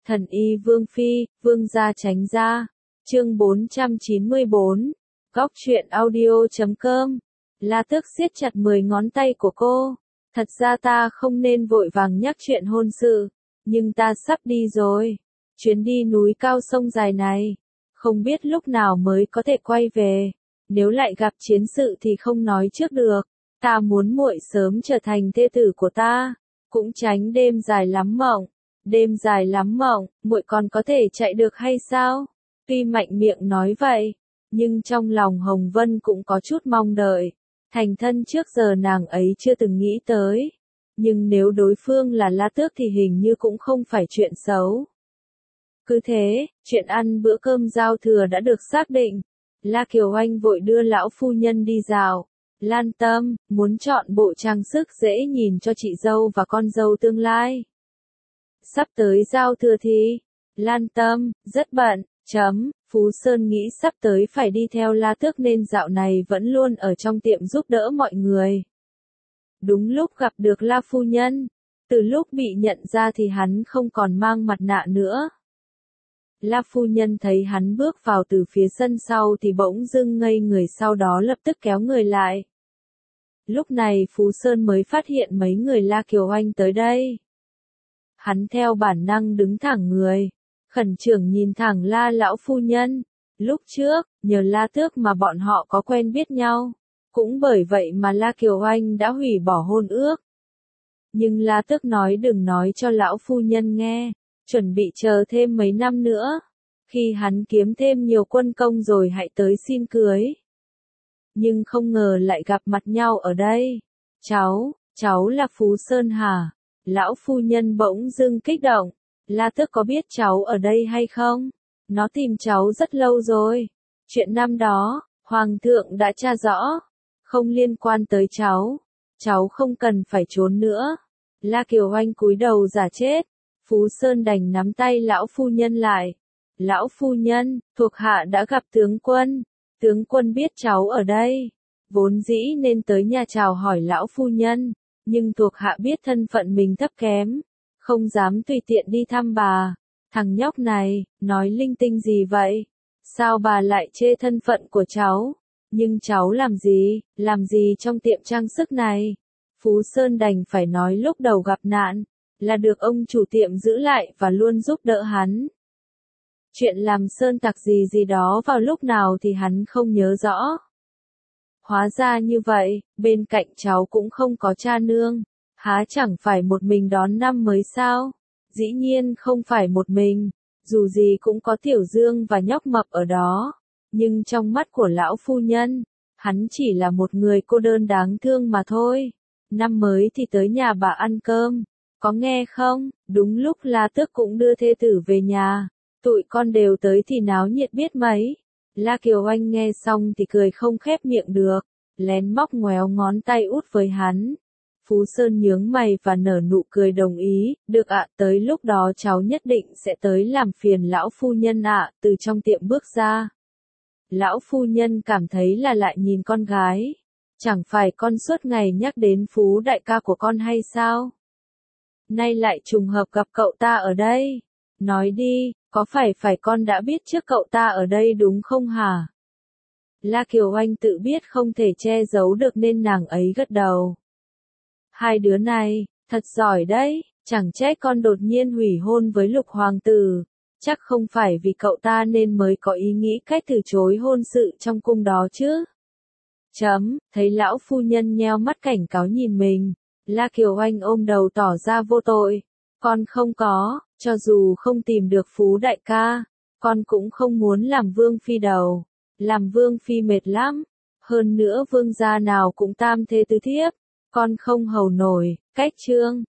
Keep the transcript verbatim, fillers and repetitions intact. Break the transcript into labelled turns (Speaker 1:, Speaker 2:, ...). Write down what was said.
Speaker 1: Thần y Vương Phi, Vương gia tránh ra. Chương bốn trăm chín mươi bốn. Góc truyện audio chấm com. La Tước siết chặt mười ngón tay của cô. Thật ra ta không nên vội vàng nhắc chuyện hôn sự, nhưng ta sắp đi rồi. Chuyến đi núi cao sông dài này, không biết lúc nào mới có thể quay về. Nếu lại gặp chiến sự thì không nói trước được. Ta muốn muội sớm trở thành thê tử của ta, cũng tránh đêm dài lắm mộng. Đêm dài lắm mộng, muội còn có thể chạy được hay sao? Tuy mạnh miệng nói vậy, nhưng trong lòng Hồng Vân cũng có chút mong đợi. Thành thân trước giờ nàng ấy chưa từng nghĩ tới. Nhưng nếu đối phương là La Tước thì hình như cũng không phải chuyện xấu. Cứ thế, chuyện ăn bữa cơm giao thừa đã được xác định. La Kiều Anh vội đưa lão phu nhân đi dạo. Lan Tâm, muốn chọn bộ trang sức dễ nhìn cho chị dâu và con dâu tương lai. Sắp tới giao thừa thì, Lan Tâm, rất bận, chấm, Phú Sơn nghĩ sắp tới phải đi theo La Tước nên dạo này vẫn luôn ở trong tiệm giúp đỡ mọi người. Đúng lúc gặp được La Phu Nhân, từ lúc bị nhận ra thì hắn không còn mang mặt nạ nữa. La Phu Nhân thấy hắn bước vào từ phía sân sau thì bỗng dưng ngây người, sau đó lập tức kéo người lại. Lúc này Phú Sơn mới phát hiện mấy người La Kiều Anh tới đây. Hắn theo bản năng đứng thẳng người, khẩn trương nhìn thẳng La lão phu nhân. Lúc trước, nhờ La Tước mà bọn họ có quen biết nhau, cũng bởi vậy mà La Kiều Anh đã hủy bỏ hôn ước. Nhưng La Tước nói đừng nói cho lão phu nhân nghe, chuẩn bị chờ thêm mấy năm nữa, khi hắn kiếm thêm nhiều quân công rồi hãy tới xin cưới. Nhưng không ngờ lại gặp mặt nhau ở đây. Cháu, cháu là Phú Sơn hả? Lão phu nhân bỗng dưng kích động. La Tước có biết cháu ở đây hay không? Nó tìm cháu rất lâu rồi. Chuyện năm đó, Hoàng thượng đã tra rõ. Không liên quan tới cháu. Cháu không cần phải trốn nữa. La Kiều Anh cúi đầu giả chết. Phú Sơn đành nắm tay lão phu nhân lại. Lão phu nhân, thuộc hạ đã gặp tướng quân. Tướng quân biết cháu ở đây. Vốn dĩ nên tới nhà chào hỏi lão phu nhân. Nhưng thuộc hạ biết thân phận mình thấp kém, không dám tùy tiện đi thăm bà. Thằng nhóc này, nói linh tinh gì vậy? Sao bà lại chê thân phận của cháu? Nhưng cháu làm gì, làm gì trong tiệm trang sức này? Phú Sơn đành phải nói lúc đầu gặp nạn, là được ông chủ tiệm giữ lại và luôn giúp đỡ hắn. Chuyện làm sơn tặc gì gì đó vào lúc nào thì hắn không nhớ rõ. Hóa ra như vậy, bên cạnh cháu cũng không có cha nương. Há chẳng phải một mình đón năm mới sao? Dĩ nhiên không phải một mình, dù gì cũng có Tiểu Dương và nhóc mập ở đó. Nhưng trong mắt của lão phu nhân, hắn chỉ là một người cô đơn đáng thương mà thôi. Năm mới thì tới nhà bà ăn cơm, có nghe không? Đúng lúc La Tước cũng đưa thê tử về nhà, tụi con đều tới thì náo nhiệt biết mấy. La Kiều Anh nghe xong thì cười không khép miệng được, lén móc ngoéo ngón tay út với hắn. Phú Sơn nhướng mày và nở nụ cười đồng ý, được ạ, tới lúc đó cháu nhất định sẽ tới làm phiền lão phu nhân ạ, từ trong tiệm bước ra. Lão phu nhân cảm thấy là lại nhìn con gái, chẳng phải con suốt ngày nhắc đến Phú đại ca của con hay sao? Nay lại trùng hợp gặp cậu ta ở đây, nói đi. Có phải phải con đã biết trước cậu ta ở đây đúng không hả? La Kiều Anh tự biết không thể che giấu được nên nàng ấy gật đầu. Hai đứa này, thật giỏi đấy, chẳng trách con đột nhiên hủy hôn với Lục Hoàng tử. Chắc không phải vì cậu ta nên mới có ý nghĩ cách từ chối hôn sự trong cung đó chứ. Chấm, thấy lão phu nhân nheo mắt cảnh cáo nhìn mình. La Kiều Anh ôm đầu tỏ ra vô tội. Con không có. Cho dù không tìm được Phú đại ca, con cũng không muốn làm vương phi đầu. Làm vương phi mệt lắm. Hơn nữa vương gia nào cũng tam thê tứ thiếp. Con không hầu nổi, cách chương.